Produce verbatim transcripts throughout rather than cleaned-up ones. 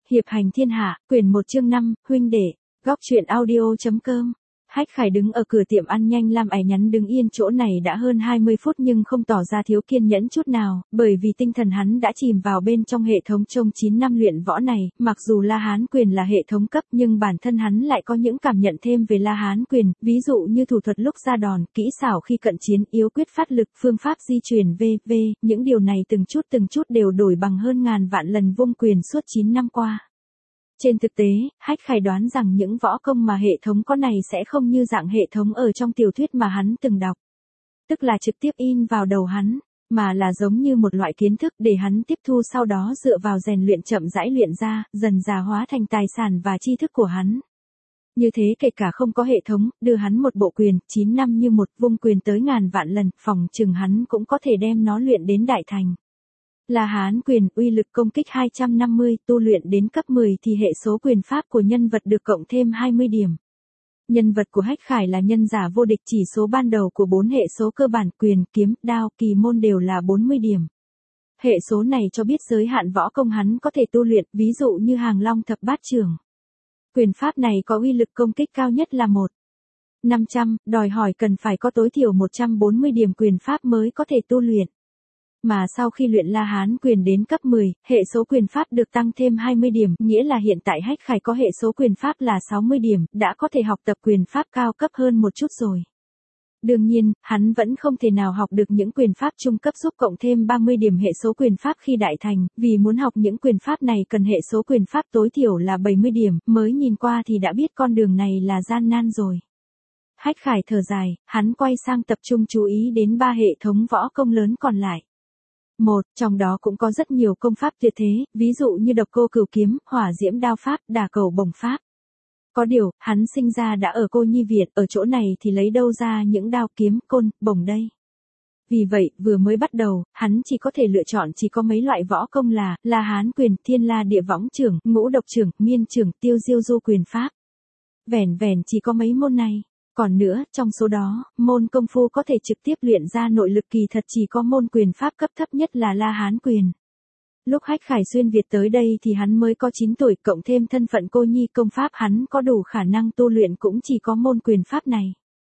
Hiệp hành thiên hạ, quyển một chương năm, huynh đệ. Góc truyện audio.com. Hách Khải đứng ở cửa tiệm ăn nhanh Lam Ải nhắn đứng yên chỗ này đã hơn hai mươi phút nhưng không tỏ ra thiếu kiên nhẫn chút nào, bởi vì tinh thần hắn đã chìm vào bên trong hệ thống trong chín năm luyện võ này, mặc dù La Hán quyền là hệ thống cấp nhưng bản thân hắn lại có những cảm nhận thêm về La Hán quyền, ví dụ như thủ thuật lúc ra đòn, kỹ xảo khi cận chiến, yếu quyết phát lực, phương pháp di chuyển vân vân, những điều này từng chút từng chút đều đổi bằng hơn ngàn vạn lần vung quyền suốt chín năm qua. Trên thực tế, Hách Khải đoán rằng những võ công mà hệ thống có này sẽ không như dạng hệ thống ở trong tiểu thuyết mà hắn từng đọc. Tức là trực tiếp in vào đầu hắn, mà là giống như một loại kiến thức để hắn tiếp thu sau đó dựa vào rèn luyện chậm rãi luyện ra, dần già hóa thành tài sản và tri thức của hắn. Như thế kể cả không có hệ thống, đưa hắn một bộ quyền, chín năm như một vung quyền tới ngàn vạn lần, phòng chừng hắn cũng có thể đem nó luyện đến đại thành. La Hán quyền, uy lực công kích hai trăm năm mươi, tu luyện đến cấp mười thì hệ số quyền pháp của nhân vật được cộng thêm hai mươi điểm. Nhân vật của Hách Khải là nhân giả vô địch, chỉ số ban đầu của bốn hệ số cơ bản quyền, kiếm, đao, kỳ môn đều là bốn mươi điểm. Hệ số này cho biết giới hạn võ công hắn có thể tu luyện, ví dụ như Hàng Long thập bát chưởng. Quyền pháp này có uy lực công kích cao nhất là một nghìn năm trăm, đòi hỏi cần phải có tối thiểu một trăm bốn mươi điểm quyền pháp mới có thể tu luyện. Mà sau khi luyện La Hán quyền đến cấp mười, hệ số quyền pháp được tăng thêm hai mươi điểm, nghĩa là hiện tại Hách Khải có hệ số quyền pháp là sáu mươi điểm, đã có thể học tập quyền pháp cao cấp hơn một chút rồi. Đương nhiên, hắn vẫn không thể nào học được những quyền pháp trung cấp giúp cộng thêm ba mươi điểm hệ số quyền pháp khi đại thành, vì muốn học những quyền pháp này cần hệ số quyền pháp tối thiểu là bảy mươi điểm, mới nhìn qua thì đã biết con đường này là gian nan rồi. Hách Khải thở dài, hắn quay sang tập trung chú ý đến ba hệ thống võ công lớn còn lại. Một, trong đó cũng có rất nhiều công pháp tuyệt thế, ví dụ như độc cô cửu kiếm, hỏa diễm đao pháp, đả cầu bổng pháp. Có điều, hắn sinh ra đã ở Cô Nhi Việt, ở chỗ này thì lấy đâu ra những đao kiếm, côn, bổng đây. Vì vậy, vừa mới bắt đầu, hắn chỉ có thể lựa chọn chỉ có mấy loại võ công là, La Hán quyền, Thiên La Địa Võng Chưởng, Ngũ Độc Chưởng, Miên Chưởng, Tiêu Diêu Du quyền pháp. Vẻn vẻn chỉ có mấy môn này. Còn nữa, trong số đó, môn công phu có thể trực tiếp luyện ra nội lực kỳ thật chỉ có môn quyền pháp cấp thấp nhất là La Hán quyền. Lúc Hách Khải xuyên Việt tới đây thì hắn mới có chín tuổi, cộng thêm thân phận cô nhi công pháp hắn có đủ khả năng tu luyện cũng chỉ có môn quyền pháp này.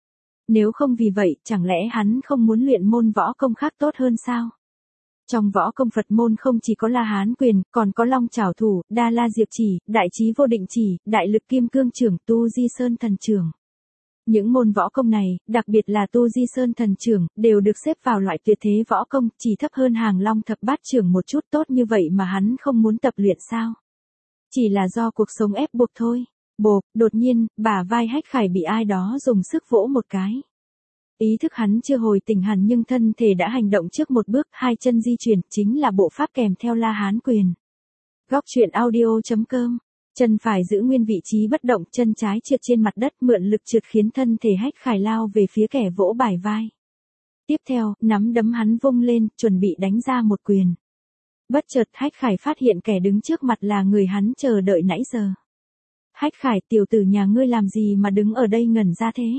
Nếu không vì vậy, chẳng lẽ hắn không muốn luyện môn võ công khác tốt hơn sao? Trong võ công Phật môn không chỉ có La Hán quyền, còn có Long Chảo Thủ, Đa La Diệp Chỉ, Đại Chí Vô Định Chỉ, Đại Lực Kim Cương Chưởng, Tu Di Sơn Thần Chưởng. Những môn võ công này, đặc biệt là Tu Di Sơn Thần Chưởng, đều được xếp vào loại tuyệt thế võ công, chỉ thấp hơn Hàng Long thập bát chưởng một chút, tốt như vậy mà hắn không muốn tập luyện sao? Chỉ là do cuộc sống ép buộc thôi. Bộp, đột nhiên, bả vai Hách Khải bị ai đó dùng sức vỗ một cái. Ý thức hắn chưa hồi tỉnh hẳn nhưng thân thể đã hành động trước một bước, hai chân di chuyển, chính là bộ pháp kèm theo La Hán quyền. Góc truyện audio.com. Chân phải giữ nguyên vị trí bất động, chân trái trượt trên mặt đất, mượn lực trượt khiến thân thể Hách Khải lao về phía kẻ vỗ bả vai. Tiếp theo, nắm đấm hắn vung lên, chuẩn bị đánh ra một quyền. Bất chợt Hách Khải phát hiện kẻ đứng trước mặt là người hắn chờ đợi nãy giờ. Hách Khải, tiểu tử nhà ngươi làm gì mà đứng ở đây ngẩn ra thế?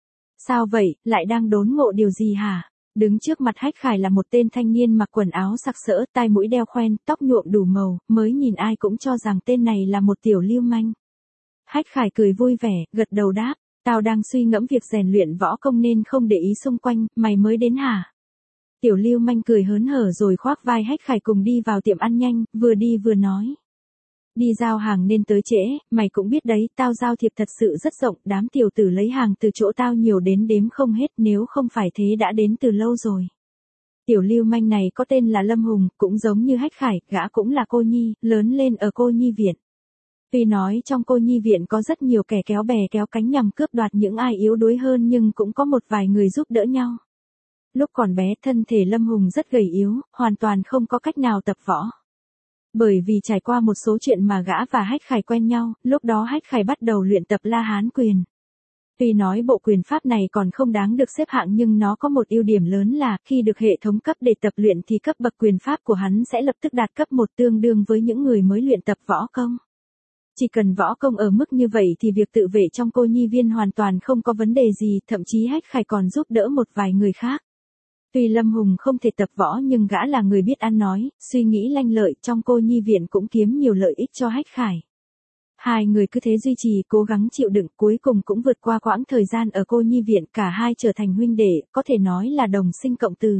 Sao vậy, lại đang đốn ngộ điều gì hả? Đứng trước mặt Hách Khải là một tên thanh niên mặc quần áo sặc sỡ, tai mũi đeo khoen, tóc nhuộm đủ màu, mới nhìn ai cũng cho rằng tên này là một tiểu lưu manh. Hách Khải cười vui vẻ, gật đầu đáp, tao đang suy ngẫm việc rèn luyện võ công nên không để ý xung quanh, mày mới đến hả? Tiểu lưu manh cười hớn hở rồi khoác vai Hách Khải cùng đi vào tiệm ăn nhanh, vừa đi vừa nói. Đi giao hàng nên tới trễ, mày cũng biết đấy, tao giao thiệp thật sự rất rộng, đám tiểu tử lấy hàng từ chỗ tao nhiều đến đếm không hết, nếu không phải thế đã đến từ lâu rồi. Tiểu lưu manh này có tên là Lâm Hùng, cũng giống như Hách Khải, gã cũng là cô nhi, lớn lên ở Cô Nhi Viện. Tuy nói trong Cô Nhi Viện có rất nhiều kẻ kéo bè kéo cánh nhằm cướp đoạt những ai yếu đuối hơn nhưng cũng có một vài người giúp đỡ nhau. Lúc còn bé thân thể Lâm Hùng rất gầy yếu, hoàn toàn không có cách nào tập võ. Bởi vì trải qua một số chuyện mà gã và Hách Khải quen nhau, lúc đó Hách Khải bắt đầu luyện tập La Hán quyền. Tuy nói bộ quyền pháp này còn không đáng được xếp hạng nhưng nó có một ưu điểm lớn là khi được hệ thống cấp để tập luyện thì cấp bậc quyền pháp của hắn sẽ lập tức đạt cấp một, tương đương với những người mới luyện tập võ công. Chỉ cần võ công ở mức như vậy thì việc tự vệ trong Cô Nhi Viên hoàn toàn không có vấn đề gì, thậm chí Hách Khải còn giúp đỡ một vài người khác. Tuy Lâm Hùng không thể tập võ nhưng gã là người biết ăn nói, suy nghĩ lanh lợi, trong cô nhi viện cũng kiếm nhiều lợi ích cho Hách Khải. Hai người cứ thế duy trì, cố gắng chịu đựng, cuối cùng cũng vượt qua quãng thời gian ở cô nhi viện, cả hai trở thành huynh đệ, có thể nói là đồng sinh cộng từ.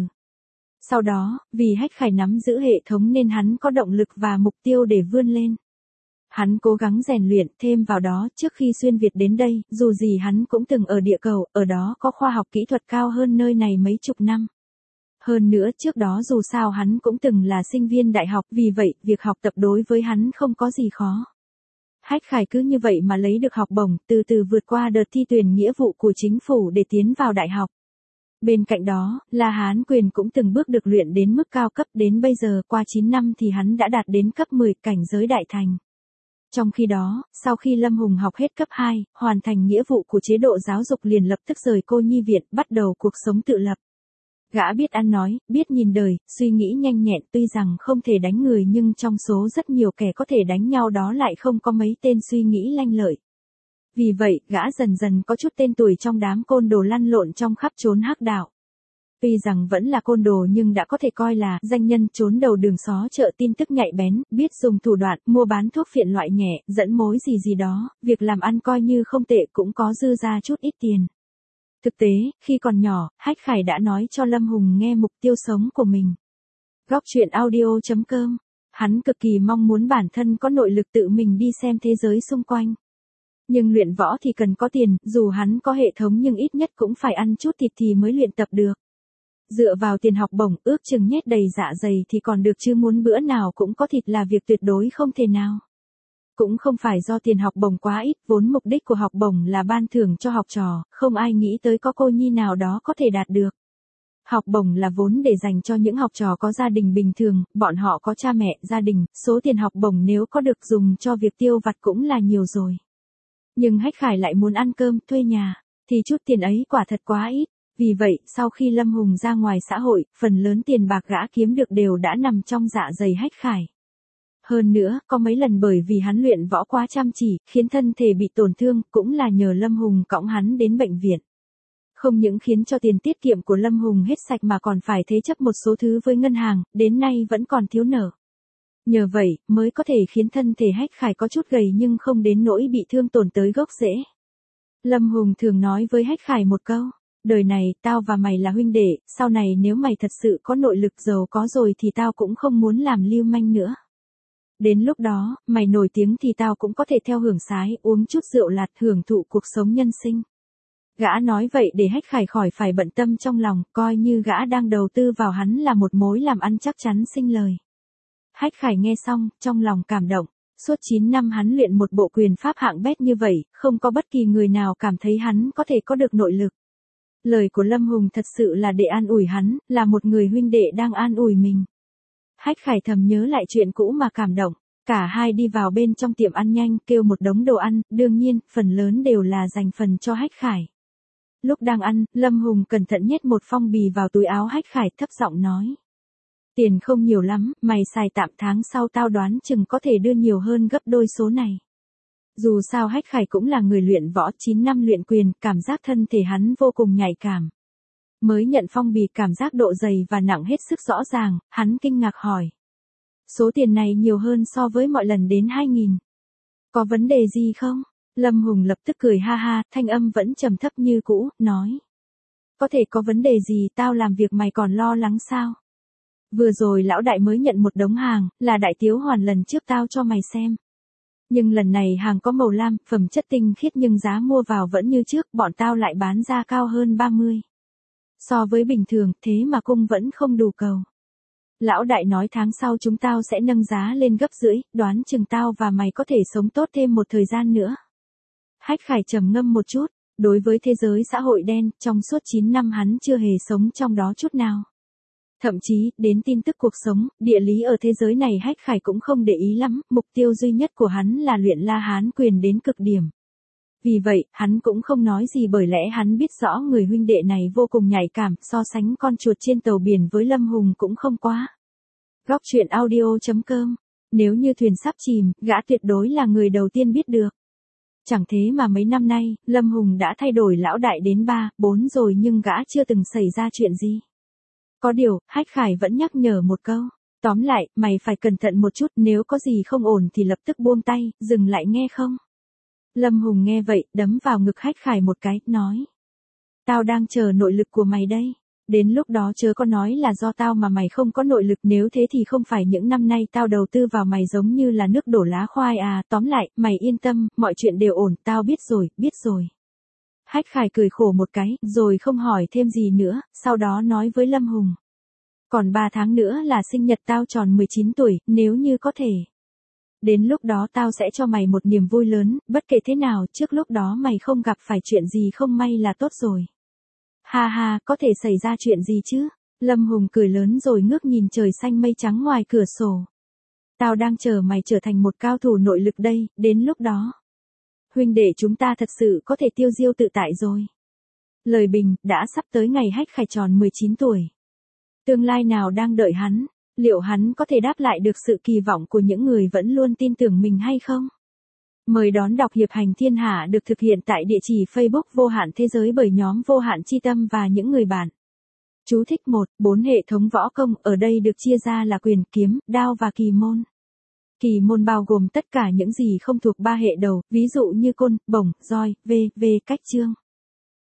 Sau đó, vì Hách Khải nắm giữ hệ thống nên hắn có động lực và mục tiêu để vươn lên. Hắn cố gắng rèn luyện, thêm vào đó, trước khi xuyên Việt đến đây, dù gì hắn cũng từng ở địa cầu, ở đó có khoa học kỹ thuật cao hơn nơi này mấy chục năm. Hơn nữa, trước đó dù sao hắn cũng từng là sinh viên đại học, vì vậy, việc học tập đối với hắn không có gì khó. Hách Khải cứ như vậy mà lấy được học bổng, từ từ vượt qua đợt thi tuyển nghĩa vụ của chính phủ để tiến vào đại học. Bên cạnh đó, La Hán Quyền cũng từng bước được luyện đến mức cao cấp, đến bây giờ qua chín năm thì hắn đã đạt đến cấp mười, cảnh giới đại thành. Trong khi đó, sau khi Lâm Hùng học hết cấp hai, hoàn thành nghĩa vụ của chế độ giáo dục liền lập tức rời cô nhi viện, bắt đầu cuộc sống tự lập. Gã biết ăn nói, biết nhìn đời, suy nghĩ nhanh nhẹn, tuy rằng không thể đánh người nhưng trong số rất nhiều kẻ có thể đánh nhau đó lại không có mấy tên suy nghĩ lanh lợi. Vì vậy, gã dần dần có chút tên tuổi trong đám côn đồ lăn lộn trong khắp chốn hắc đạo. Tuy rằng vẫn là côn đồ nhưng đã có thể coi là danh nhân trốn đầu đường xó chợ, tin tức nhạy bén, biết dùng thủ đoạn, mua bán thuốc phiện loại nhẹ, dẫn mối gì gì đó, việc làm ăn coi như không tệ, cũng có dư ra chút ít tiền. Thực tế, khi còn nhỏ, Hách Khải đã nói cho Lâm Hùng nghe mục tiêu sống của mình. Góc truyện audio chấm com. Hắn cực kỳ mong muốn bản thân có nội lực tự mình đi xem thế giới xung quanh. Nhưng luyện võ thì cần có tiền, dù hắn có hệ thống nhưng ít nhất cũng phải ăn chút thịt thì mới luyện tập được. Dựa vào tiền học bổng, ước chừng nhét đầy dạ dày thì còn được, chứ muốn bữa nào cũng có thịt là việc tuyệt đối không thể nào. Cũng không phải do tiền học bổng quá ít, vốn mục đích của học bổng là ban thưởng cho học trò, không ai nghĩ tới có cô nhi nào đó có thể đạt được. Học bổng là vốn để dành cho những học trò có gia đình bình thường, bọn họ có cha mẹ, gia đình, số tiền học bổng nếu có được dùng cho việc tiêu vặt cũng là nhiều rồi. Nhưng Hách Khải lại muốn ăn cơm, thuê nhà, thì chút tiền ấy quả thật quá ít. Vì vậy, sau khi Lâm Hùng ra ngoài xã hội, phần lớn tiền bạc gã kiếm được đều đã nằm trong dạ dày Hách Khải. Hơn nữa, có mấy lần bởi vì hắn luyện võ quá chăm chỉ, khiến thân thể bị tổn thương, cũng là nhờ Lâm Hùng cõng hắn đến bệnh viện. Không những khiến cho tiền tiết kiệm của Lâm Hùng hết sạch mà còn phải thế chấp một số thứ với ngân hàng, đến nay vẫn còn thiếu nợ. Nhờ vậy, mới có thể khiến thân thể Hách Khải có chút gầy nhưng không đến nỗi bị thương tổn tới gốc rễ. Lâm Hùng thường nói với Hách Khải một câu, đời này, tao và mày là huynh đệ, sau này nếu mày thật sự có nội lực giàu có rồi thì tao cũng không muốn làm lưu manh nữa. Đến lúc đó, mày nổi tiếng thì tao cũng có thể theo hưởng sái, uống chút rượu lạt, hưởng thụ cuộc sống nhân sinh. Gã nói vậy để Hách Khải khỏi phải bận tâm trong lòng, coi như gã đang đầu tư vào hắn là một mối làm ăn chắc chắn sinh lời. Hách Khải nghe xong, trong lòng cảm động. Suốt chín năm hắn luyện một bộ quyền pháp hạng bét như vậy, không có bất kỳ người nào cảm thấy hắn có thể có được nội lực. Lời của Lâm Hùng thật sự là để an ủi hắn, là một người huynh đệ đang an ủi mình. Hách Khải thầm nhớ lại chuyện cũ mà cảm động. Cả hai đi vào bên trong tiệm ăn nhanh, kêu một đống đồ ăn, đương nhiên, phần lớn đều là dành phần cho Hách Khải. Lúc đang ăn, Lâm Hùng cẩn thận nhét một phong bì vào túi áo Hách Khải, thấp giọng nói. Tiền không nhiều lắm, mày xài tạm, tháng sau tao đoán chừng có thể đưa nhiều hơn gấp đôi số này. Dù sao Hách Khải cũng là người luyện võ chín năm luyện quyền, cảm giác thân thể hắn vô cùng nhạy cảm. Mới nhận phong bì, cảm giác độ dày và nặng hết sức rõ ràng, hắn kinh ngạc hỏi. Số tiền này nhiều hơn so với mọi lần đến hai nghìn. Có vấn đề gì không? Lâm Hùng lập tức cười ha ha, thanh âm vẫn trầm thấp như cũ, nói. Có thể có vấn đề gì, tao làm việc mày còn lo lắng sao? Vừa rồi lão đại mới nhận một đống hàng, là đại tiếu hoàn lần trước tao cho mày xem. Nhưng lần này hàng có màu lam, phẩm chất tinh khiết nhưng giá mua vào vẫn như trước, bọn tao lại bán ra cao hơn ba mươi. So với bình thường, thế mà cung vẫn không đủ cầu. Lão đại nói tháng sau chúng tao sẽ nâng giá lên gấp rưỡi, đoán chừng tao và mày có thể sống tốt thêm một thời gian nữa. Hách Khải trầm ngâm một chút, đối với thế giới xã hội đen, trong suốt chín năm hắn chưa hề sống trong đó chút nào. Thậm chí, đến tin tức cuộc sống, địa lý ở thế giới này Hách Khải cũng không để ý lắm, mục tiêu duy nhất của hắn là luyện La Hán quyền đến cực điểm. Vì vậy, hắn cũng không nói gì bởi lẽ hắn biết rõ người huynh đệ này vô cùng nhạy cảm, so sánh con chuột trên tàu biển với Lâm Hùng cũng không quá. Góc truyện audio chấm com. Nếu như thuyền sắp chìm, gã tuyệt đối là người đầu tiên biết được. Chẳng thế mà mấy năm nay, Lâm Hùng đã thay đổi lão đại đến ba, bốn rồi nhưng gã chưa từng xảy ra chuyện gì. Có điều, Hách Khải vẫn nhắc nhở một câu. Tóm lại, mày phải cẩn thận một chút, nếu có gì không ổn thì lập tức buông tay, dừng lại nghe không? Lâm Hùng nghe vậy, đấm vào ngực Hách Khải một cái, nói. Tao đang chờ nội lực của mày đây. Đến lúc đó chớ có nói là do tao mà mày không có nội lực, nếu thế thì không phải những năm nay tao đầu tư vào mày giống như là nước đổ lá khoai à. Tóm lại, mày yên tâm, mọi chuyện đều ổn, tao biết rồi, biết rồi. Hách Khải cười khổ một cái, rồi không hỏi thêm gì nữa, sau đó nói với Lâm Hùng. Còn ba tháng nữa là sinh nhật tao tròn mười chín tuổi, nếu như có thể. Đến lúc đó tao sẽ cho mày một niềm vui lớn, bất kể thế nào, trước lúc đó mày không gặp phải chuyện gì không may là tốt rồi. Ha ha, có thể xảy ra chuyện gì chứ? Lâm Hùng cười lớn rồi ngước nhìn trời xanh mây trắng ngoài cửa sổ. Tao đang chờ mày trở thành một cao thủ nội lực đây, đến lúc đó. Huynh đệ chúng ta thật sự có thể tiêu diêu tự tại rồi. Lời bình, đã sắp tới ngày Hách Khải tròn mười chín tuổi. Tương lai nào đang đợi hắn, liệu hắn có thể đáp lại được sự kỳ vọng của những người vẫn luôn tin tưởng mình hay không? Mời đón đọc Hiệp hành Thiên Hạ được thực hiện tại địa chỉ Facebook Vô hạn Thế giới bởi nhóm Vô hạn Chi Tâm và những người bạn. Chú thích một, bốn hệ thống võ công ở đây được chia ra là quyền, kiếm, đao và kỳ môn. Kỳ môn bao gồm tất cả những gì không thuộc ba hệ đầu, ví dụ như côn, bổng, roi, v, v cách chương.